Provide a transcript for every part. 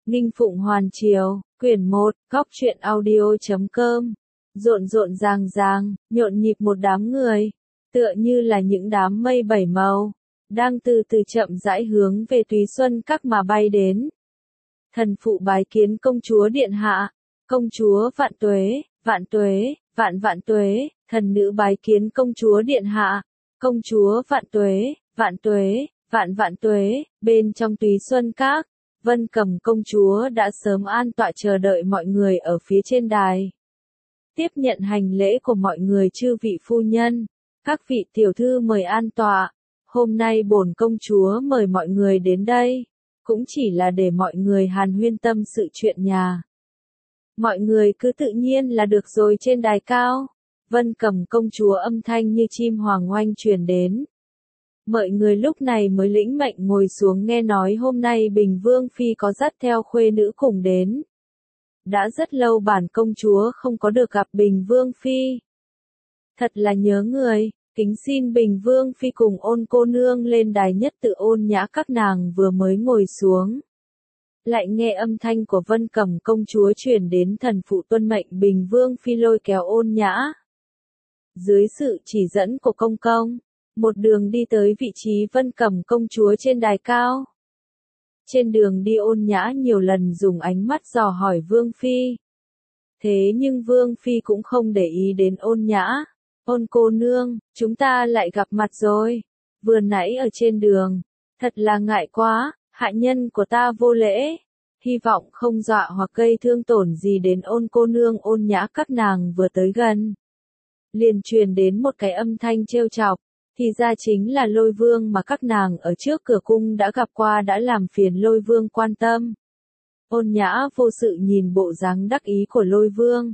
Nghinh Phụng Hoàn Triều, quyển 1, góc truyện audio.com. Rộn rộn ràng ràng, nhộn nhịp một đám người, tựa như là những đám mây bảy màu, đang từ từ chậm rãi hướng về Túy Xuân Các mà bay đến. Thần phụ bái kiến công chúa điện hạ, công chúa vạn tuế, vạn vạn tuế, thần nữ bái kiến công chúa điện hạ, công chúa vạn tuế, vạn vạn tuế. Bên trong Túy Xuân Các, Vân Cầm công chúa đã sớm an tọa chờ đợi mọi người ở phía trên đài. Tiếp nhận hành lễ của mọi người chư vị phu nhân, các vị tiểu thư mời an tọa. Hôm nay bổn công chúa mời mọi người đến đây, cũng chỉ là để mọi người hàn huyên tâm sự chuyện nhà. Mọi người cứ tự nhiên là được rồi. Trên đài cao, Vân Cầm công chúa âm thanh như chim hoàng oanh truyền đến. Mọi người lúc này mới lĩnh mệnh ngồi xuống nghe nói hôm nay Bình Vương Phi có dắt theo khuê nữ cùng đến. Đã rất lâu bản công chúa không có được gặp Bình Vương Phi. Thật là nhớ người, kính xin Bình Vương Phi cùng Ôn cô nương lên đài nhất tự ôn nhã. Các nàng vừa mới ngồi xuống, lại nghe âm thanh của Vân Cầm công chúa truyền đến. Thần phụ tuân mệnh Bình Vương Phi lôi kéo Ôn nhã. Dưới sự chỉ dẫn của công công, một đường đi tới vị trí Vân Cầm công chúa trên đài cao. Trên đường đi Ôn nhã nhiều lần dùng ánh mắt dò hỏi Vương Phi. Thế nhưng Vương Phi cũng không để ý đến Ôn nhã. Ôn cô nương, chúng ta lại gặp mặt rồi. Vừa nãy ở trên đường, thật là ngại quá, hạ nhân của ta vô lễ. Hy vọng không dọa hoặc gây thương tổn gì đến Ôn cô nương. Ôn nhã các nàng vừa tới gần, liền truyền đến một cái âm thanh trêu chọc. Thì ra chính là Lôi Vương mà các nàng ở trước cửa cung đã gặp qua, đã làm phiền Lôi Vương quan tâm. Ôn nhã vô sự nhìn bộ dáng đắc ý của Lôi Vương.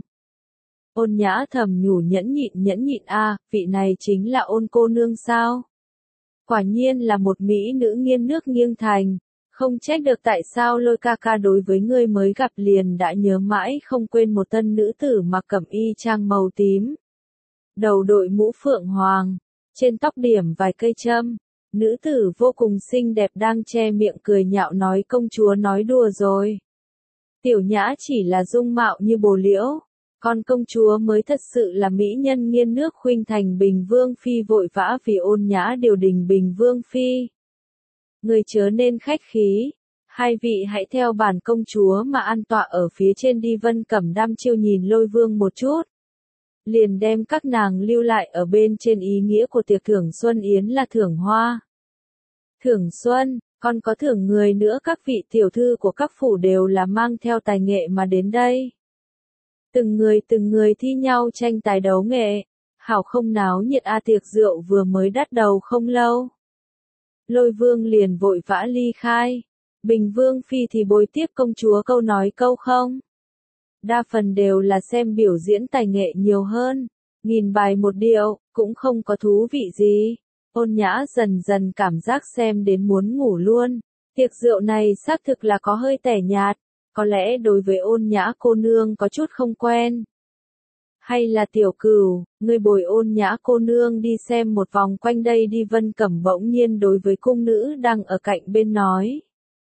Ôn nhã thầm nhủ nhẫn nhịn vị này chính là Ôn cô nương sao? Quả nhiên là một mỹ nữ nghiêng nước nghiêng thành, không trách được tại sao Lôi ca ca đối với ngươi mới gặp liền đã nhớ mãi không quên. Một tân nữ tử mặc cẩm y trang màu tím, đầu đội mũ phượng hoàng, trên tóc điểm vài cây châm, nữ tử vô cùng xinh đẹp đang che miệng cười nhạo nói: công chúa nói đùa rồi. Tiểu nhã chỉ là dung mạo như bồ liễu, còn công chúa mới thật sự là mỹ nhân nghiêng nước khuynh thành. Bình Vương Phi vội vã vì Ôn nhã điều đình. Bình Vương Phi, người chớ nên khách khí, hai vị hãy theo bản công chúa mà an tọa ở phía trên đi. Vân Cẩm đăm chiêu nhìn Lôi Vương một chút, liền đem các nàng lưu lại ở bên trên. Ý nghĩa của tiệc thưởng xuân yến là thưởng hoa, thưởng xuân, còn có thưởng người nữa. Các vị tiểu thư của các phủ đều là mang theo tài nghệ mà đến đây. Từng người thi nhau tranh tài đấu nghệ, hảo không náo nhiệt a. Tiệc rượu vừa mới đắt đầu không lâu, Lôi Vương liền vội vã ly khai. Bình Vương Phi thì bồi tiếp công chúa câu nói câu không. Đa phần đều là xem biểu diễn tài nghệ nhiều hơn, nghìn bài một điệu, cũng không có thú vị gì. Ôn nhã dần dần cảm giác xem đến muốn ngủ luôn. Tiệc rượu này xác thực là có hơi tẻ nhạt, có lẽ đối với Ôn nhã cô nương có chút không quen. Hay là Tiểu Cửu, ngươi bồi Ôn nhã cô nương đi xem một vòng quanh đây đi. Vân Cẩm bỗng nhiên đối với cung nữ đang ở cạnh bên nói.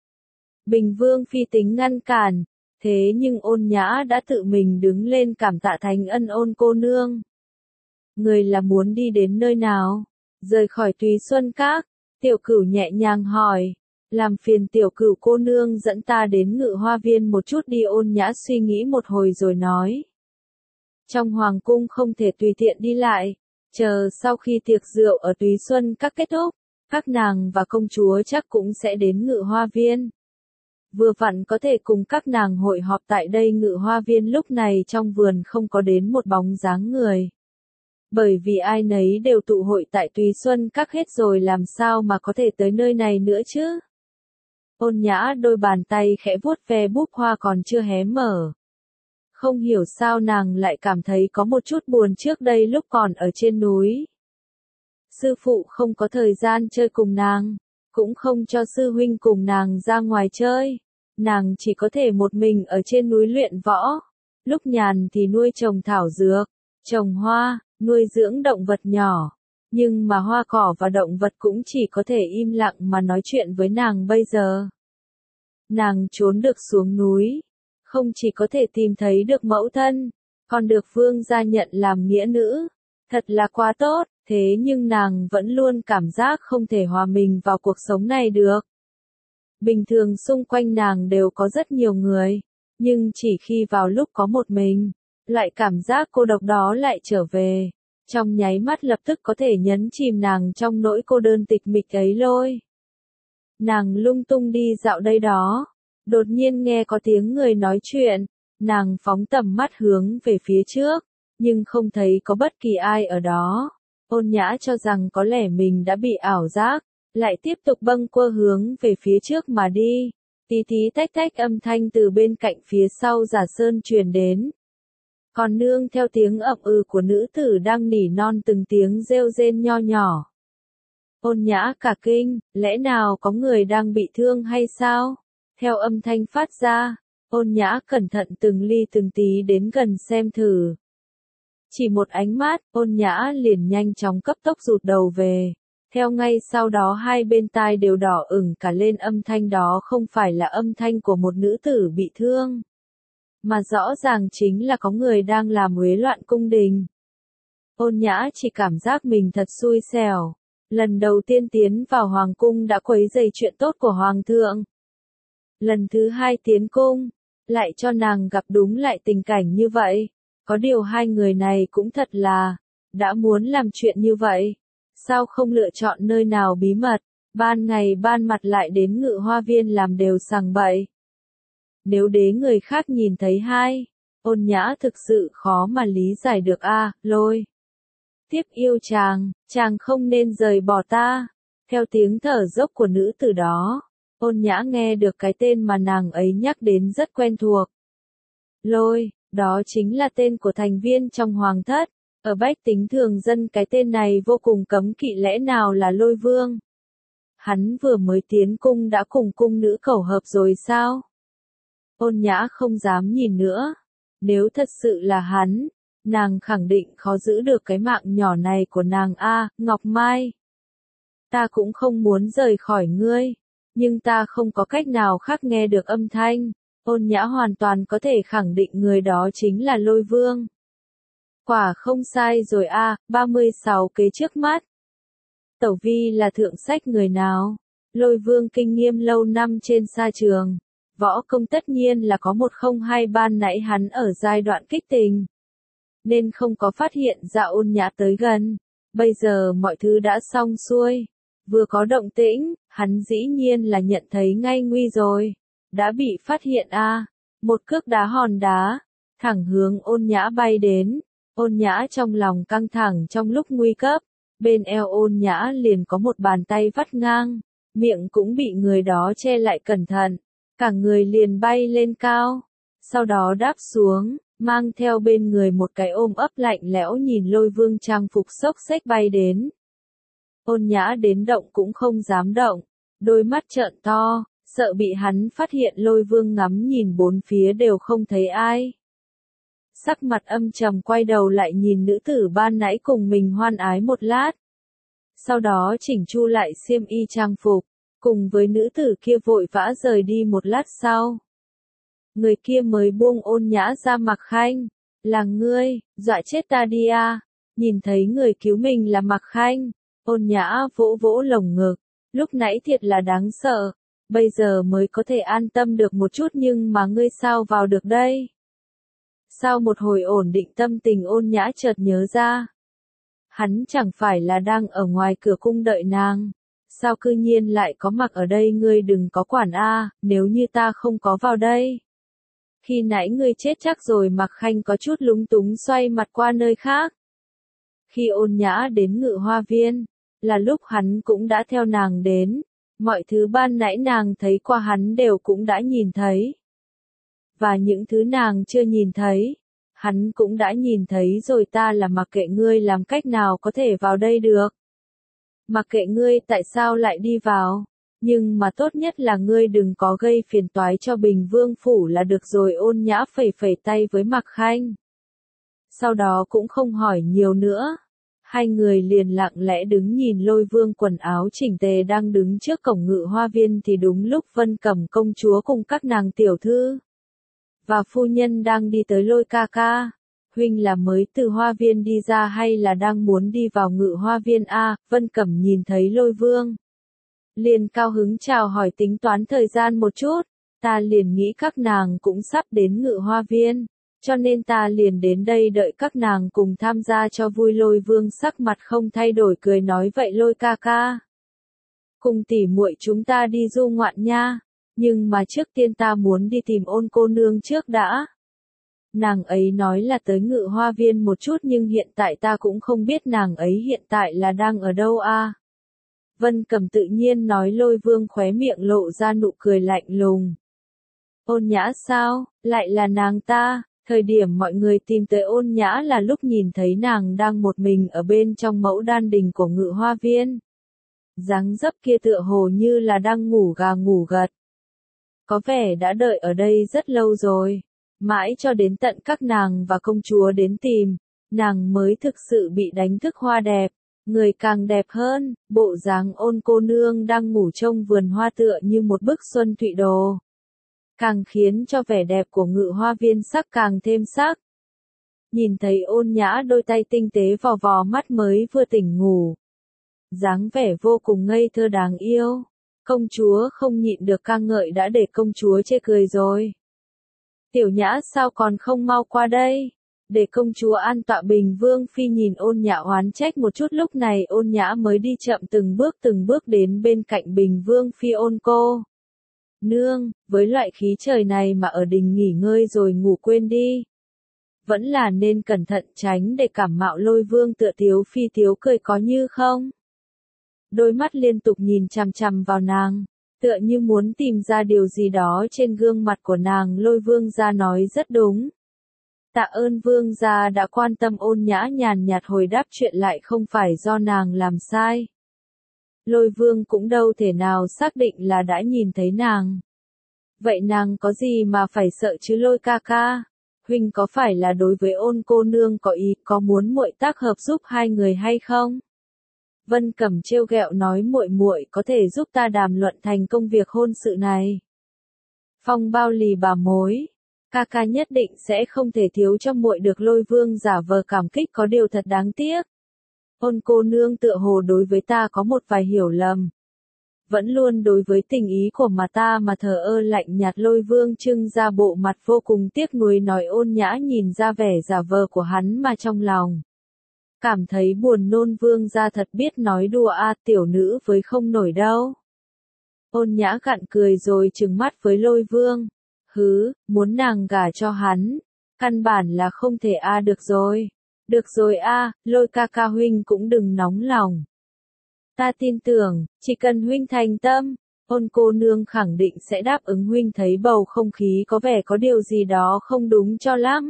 Bình Vương Phi tính ngăn cản, thế nhưng Ôn nhã đã tự mình đứng lên cảm tạ thành ân. Ôn cô nương, người là muốn đi đến nơi nào? Rời khỏi Túy Xuân Các. Tiểu Cửu nhẹ nhàng hỏi. Làm phiền Tiểu Cửu cô nương dẫn ta đến Ngự Hoa Viên một chút đi. Ôn nhã suy nghĩ một hồi rồi nói. Trong hoàng cung không thể tùy tiện đi lại, chờ sau khi tiệc rượu ở Túy Xuân Các kết thúc, các nàng và công chúa chắc cũng sẽ đến Ngự Hoa Viên. Vừa vặn có thể cùng các nàng hội họp tại đây. Ngự Hoa Viên lúc này trong vườn không có đến một bóng dáng người, bởi vì ai nấy đều tụ hội tại Túy Xuân Các hết rồi, làm sao mà có thể tới nơi này nữa chứ? Ôn nhã đôi bàn tay khẽ vuốt ve búp hoa còn chưa hé mở. Không hiểu sao nàng lại cảm thấy có một chút buồn. Trước đây lúc còn ở trên núi, sư phụ không có thời gian chơi cùng nàng, cũng không cho sư huynh cùng nàng ra ngoài chơi. Nàng chỉ có thể một mình ở trên núi luyện võ. Lúc nhàn thì nuôi trồng thảo dược, trồng hoa, nuôi dưỡng động vật nhỏ. Nhưng mà hoa cỏ và động vật cũng chỉ có thể im lặng mà nói chuyện với nàng bây giờ. Nàng trốn được xuống núi, không chỉ có thể tìm thấy được mẫu thân, còn được vương gia nhận làm nghĩa nữ. Thật là quá tốt, thế nhưng nàng vẫn luôn cảm giác không thể hòa mình vào cuộc sống này được. Bình thường xung quanh nàng đều có rất nhiều người, nhưng chỉ khi vào lúc có một mình, loại cảm giác cô độc đó lại trở về. Trong nháy mắt lập tức có thể nhấn chìm nàng trong nỗi cô đơn tịch mịch ấy lôi. Nàng lung tung đi dạo đây đó, đột nhiên nghe có tiếng người nói chuyện, nàng phóng tầm mắt hướng về phía trước, nhưng không thấy có bất kỳ ai ở đó. Ôn Nhã cho rằng có lẽ mình đã bị ảo giác, lại tiếp tục bâng quơ hướng về phía trước mà đi. Tí tí tách tách âm thanh từ bên cạnh phía sau Giả Sơn truyền đến. Còn nương theo tiếng ậm ừ của nữ tử đang nỉ non từng tiếng rêu rên nho nhỏ. Ôn Nhã cả kinh, lẽ nào có người đang bị thương hay sao? Theo âm thanh phát ra, Ôn Nhã cẩn thận từng ly từng tí đến gần xem thử. Chỉ một ánh mắt, Ôn Nhã liền nhanh chóng cấp tốc rụt đầu về. Theo ngay sau đó hai bên tai đều đỏ ửng cả lên, âm thanh đó không phải là âm thanh của một nữ tử bị thương, mà rõ ràng chính là có người đang làm uế loạn cung đình. Ôn Nhã chỉ cảm giác mình thật xui xẻo. Lần đầu tiên tiến vào hoàng cung đã quấy rầy chuyện tốt của hoàng thượng. Lần thứ hai tiến cung, lại cho nàng gặp đúng lại tình cảnh như vậy. Có điều hai người này cũng thật là, đã muốn làm chuyện như vậy, sao không lựa chọn nơi nào bí mật, ban ngày ban mặt lại đến Ngự Hoa Viên làm đều sằng bậy. Nếu đế người khác nhìn thấy hai, Ôn Nhã thực sự khó mà lý giải được a. Lôi tiếp yêu chàng không nên rời bỏ ta. Theo tiếng thở dốc của nữ tử đó, Ôn Nhã nghe được cái tên mà nàng ấy nhắc đến rất quen thuộc. Lôi, đó chính là tên của thành viên trong hoàng thất. Ở bách tính thường dân cái tên này vô cùng cấm kỵ, lẽ nào là Lôi Vương? Hắn vừa mới tiến cung đã cùng cung nữ cầu hợp rồi sao? Ôn Nhã không dám nhìn nữa. Nếu thật sự là hắn, nàng khẳng định khó giữ được cái mạng nhỏ này của nàng a. Ngọc Mai. Ta cũng không muốn rời khỏi ngươi, nhưng ta không có cách nào khác nghe được âm thanh. Ôn Nhã hoàn toàn có thể khẳng định người đó chính là Lôi Vương. Quả không sai rồi a. 36 kế trước mắt. Tẩu vi là thượng sách người nào? Lôi Vương kinh nghiêm lâu năm trên sa trường. Võ công tất nhiên là có 102, ban nãy hắn ở giai đoạn kích tình, nên không có phát hiện ra Ôn Nhã tới gần. Bây giờ mọi thứ đã xong xuôi. Vừa có động tĩnh, hắn dĩ nhiên là nhận thấy ngay nguy rồi. Đã bị phát hiện a. Một cước đá hòn đá, thẳng hướng Ôn Nhã bay đến. Ôn Nhã trong lòng căng thẳng trong lúc nguy cấp. Bên eo Ôn Nhã liền có một bàn tay vắt ngang, miệng cũng bị người đó che lại cẩn thận. Cả người liền bay lên cao, sau đó đáp xuống, mang theo bên người một cái ôm ấp lạnh lẽo, nhìn Lôi Vương trang phục xốc xếch bay đến. Ôn Nhã đến động cũng không dám động, đôi mắt trợn to, sợ bị hắn phát hiện. Lôi Vương ngắm nhìn bốn phía đều không thấy ai. Sắc mặt âm trầm quay đầu lại nhìn nữ tử ban nãy cùng mình hoan ái một lát. Sau đó chỉnh chu lại xiêm y trang phục, cùng với nữ tử kia vội vã rời đi. Một lát sau, người kia mới buông Ôn Nhã ra. Mạc Khanh, là ngươi, dọa chết ta đi a. Nhìn thấy người cứu mình là Mạc Khanh, Ôn Nhã vỗ vỗ lồng ngực, lúc nãy thiệt là đáng sợ, bây giờ mới có thể an tâm được một chút, nhưng mà ngươi sao vào được đây? Sau một hồi ổn định tâm tình, Ôn Nhã chợt nhớ ra, hắn chẳng phải là đang ở ngoài cửa cung đợi nàng, sao cư nhiên lại có mặt ở đây? Ngươi đừng có quản a, nếu như ta không có vào đây, khi nãy ngươi chết chắc rồi. Mạc Khanh có chút lúng túng xoay mặt qua nơi khác. Khi Ôn Nhã đến Ngự Hoa Viên, là lúc hắn cũng đã theo nàng đến, mọi thứ ban nãy nàng thấy qua hắn đều cũng đã nhìn thấy. Và những thứ nàng chưa nhìn thấy, hắn cũng đã nhìn thấy rồi. Ta là mặc kệ ngươi làm cách nào có thể vào đây được. Mặc kệ ngươi tại sao lại đi vào, nhưng mà tốt nhất là ngươi đừng có gây phiền toái cho Bình Vương phủ là được rồi. Ôn Nhã phẩy phẩy tay với Mạc Khanh, sau đó cũng không hỏi nhiều nữa. Hai người liền lặng lẽ đứng nhìn Lôi Vương quần áo chỉnh tề đang đứng trước cổng Ngự Hoa Viên thì đúng lúc Vân Cẩm công chúa cùng các nàng tiểu thư và phu nhân đang đi tới. Lôi ca ca, huynh là mới từ hoa viên đi ra hay là đang muốn đi vào Ngự Hoa Viên a? Vân Cẩm nhìn thấy Lôi Vương liền cao hứng chào hỏi, tính toán thời gian một chút, ta liền nghĩ các nàng cũng sắp đến Ngự Hoa Viên, cho nên ta liền đến đây đợi các nàng cùng tham gia cho vui. Lôi Vương sắc mặt không thay đổi cười nói, vậy Lôi ca ca, cùng tỉ muội chúng ta đi du ngoạn nha, nhưng mà trước tiên ta muốn đi tìm Ôn cô nương trước đã. Nàng ấy nói là tới Ngự Hoa Viên một chút nhưng hiện tại ta cũng không biết nàng ấy hiện tại là đang ở đâu a. Vân Cẩm tự nhiên nói. Lôi Vương khóe miệng lộ ra nụ cười lạnh lùng. Ôn Nhã sao, lại là nàng ta? Thời điểm mọi người tìm tới Ôn Nhã là lúc nhìn thấy nàng đang một mình ở bên trong mẫu đan đình của Ngự Hoa Viên. Dáng dấp kia tựa hồ như là đang ngủ gà ngủ gật. Có vẻ đã đợi ở đây rất lâu rồi. Mãi cho đến tận các nàng và công chúa đến tìm, nàng mới thực sự bị đánh thức. Hoa đẹp, người càng đẹp hơn, bộ dáng Ôn cô nương đang ngủ trong vườn hoa tựa như một bức xuân thụy đồ, càng khiến cho vẻ đẹp của Ngự Hoa Viên sắc càng thêm sắc. Nhìn thấy Ôn Nhã đôi tay tinh tế vò vò mắt mới vừa tỉnh ngủ, dáng vẻ vô cùng ngây thơ đáng yêu, công chúa không nhịn được ca ngợi đã để công chúa chê cười rồi. Tiểu Nhã sao còn không mau qua đây, để công chúa an tọa. Bình Vương Phi nhìn Ôn Nhã oán trách một chút, lúc này Ôn Nhã mới đi chậm từng bước đến bên cạnh Bình Vương Phi. Ôn cô nương, với loại khí trời này mà ở đình nghỉ ngơi rồi ngủ quên đi. Vẫn là nên cẩn thận tránh để cảm mạo. Lôi Vương tựa Tiếu Phi tiếu cười có như không. Đôi mắt liên tục nhìn chằm chằm vào nàng, tựa như muốn tìm ra điều gì đó trên gương mặt của nàng. Lôi Vương gia nói rất đúng. Tạ ơn Vương gia đã quan tâm. Ôn Nhã nhàn nhạt hồi đáp, chuyện lại không phải do nàng làm sai. Lôi Vương cũng đâu thể nào xác định là đã nhìn thấy nàng. Vậy nàng có gì mà phải sợ chứ? Lôi ca ca, huynh có phải là đối với Ôn cô nương có ý, có muốn muội tác hợp giúp hai người hay không? Vân Cẩm trêu ghẹo nói, muội muội có thể giúp ta đàm luận thành công việc hôn sự này. Phong bao lì bà mối, ca ca nhất định sẽ không thể thiếu cho muội được. Lôi Vương giả vờ cảm kích, có điều thật đáng tiếc. Ôn cô nương tựa hồ đối với ta có một vài hiểu lầm. Vẫn luôn đối với tình ý của ta mà thờ ơ lạnh nhạt. Lôi Vương trưng ra bộ mặt vô cùng tiếc nuối nói. Ôn Nhã nhìn ra vẻ giả vờ của hắn mà trong lòng cảm thấy buồn nôn. Vương gia thật biết nói đùa a, tiểu nữ với không nổi đâu. Ôn Nhã gặn cười rồi trừng mắt với Lôi Vương. Hứ, muốn nàng gả cho hắn, căn bản là không thể a. Được rồi a, Lôi ca ca huynh cũng đừng nóng lòng. Ta tin tưởng, chỉ cần huynh thành tâm, Ôn cô nương khẳng định sẽ đáp ứng huynh. Thấy bầu không khí có vẻ có điều gì đó không đúng cho lắm.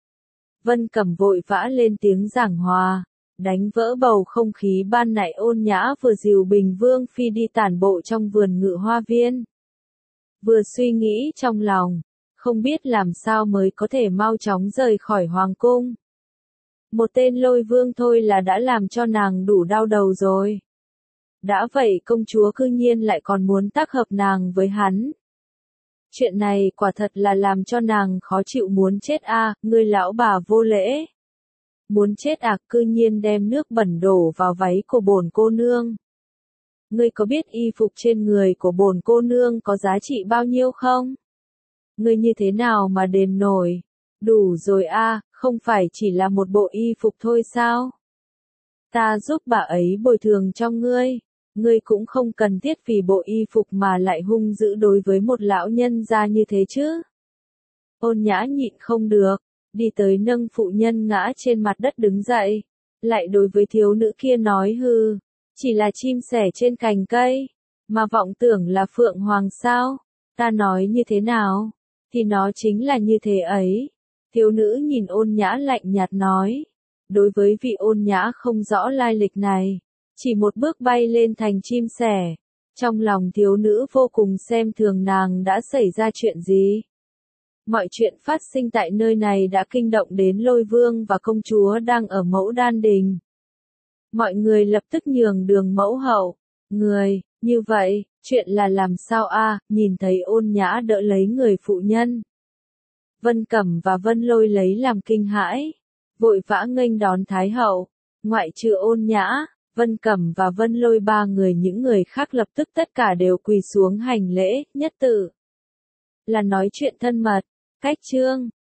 Vân Cẩm vội vã lên tiếng giảng hòa, đánh vỡ bầu không khí ban nãy. Ôn Nhã vừa dìu Bình Vương Phi đi tản bộ trong vườn Ngự Hoa Viên, vừa suy nghĩ trong lòng, không biết làm sao mới có thể mau chóng rời khỏi Hoàng cung. Một tên Lôi Vương thôi là đã làm cho nàng đủ đau đầu rồi. Đã vậy công chúa cư nhiên lại còn muốn tác hợp nàng với hắn. Chuyện này quả thật là làm cho nàng khó chịu muốn chết a. Ngươi lão bà vô lễ. Muốn chết à, cư nhiên đem nước bẩn đổ vào váy của bổn cô nương. Ngươi có biết y phục trên người của bổn cô nương có giá trị bao nhiêu không? Ngươi như thế nào mà đền nổi? Đủ rồi a, không phải chỉ là một bộ y phục thôi sao? Ta giúp bà ấy bồi thường cho ngươi. Ngươi cũng không cần thiết vì bộ y phục mà lại hung dữ đối với một lão nhân gia như thế chứ. Ôn Nhã nhịn không được, đi tới nâng phụ nhân ngã trên mặt đất đứng dậy, lại đối với thiếu nữ kia nói, hừ, chỉ là chim sẻ trên cành cây, mà vọng tưởng là phượng hoàng sao? Ta nói như thế nào, thì nó chính là như thế ấy. Thiếu nữ nhìn Ôn Nhã lạnh nhạt nói, đối với vị Ôn Nhã không rõ lai lịch này, chỉ một bước bay lên thành chim sẻ. Trong lòng thiếu nữ vô cùng xem thường nàng. Đã xảy ra chuyện gì? Mọi chuyện phát sinh tại nơi này đã kinh động đến Lôi Vương và công chúa đang ở mẫu đan đình. Mọi người lập tức nhường đường mẫu hậu. Người, như vậy, chuyện là làm sao a? Nhìn thấy Ôn Nhã đỡ lấy người phụ nhân. Vân Cẩm và Vân Lôi lấy làm kinh hãi, vội vã nghênh đón Thái hậu. Ngoại trừ Ôn Nhã, Vân Cẩm và Vân Lôi ba người, những người khác lập tức tất cả đều quỳ xuống hành lễ, nhất tự là nói chuyện thân mật. Cách chương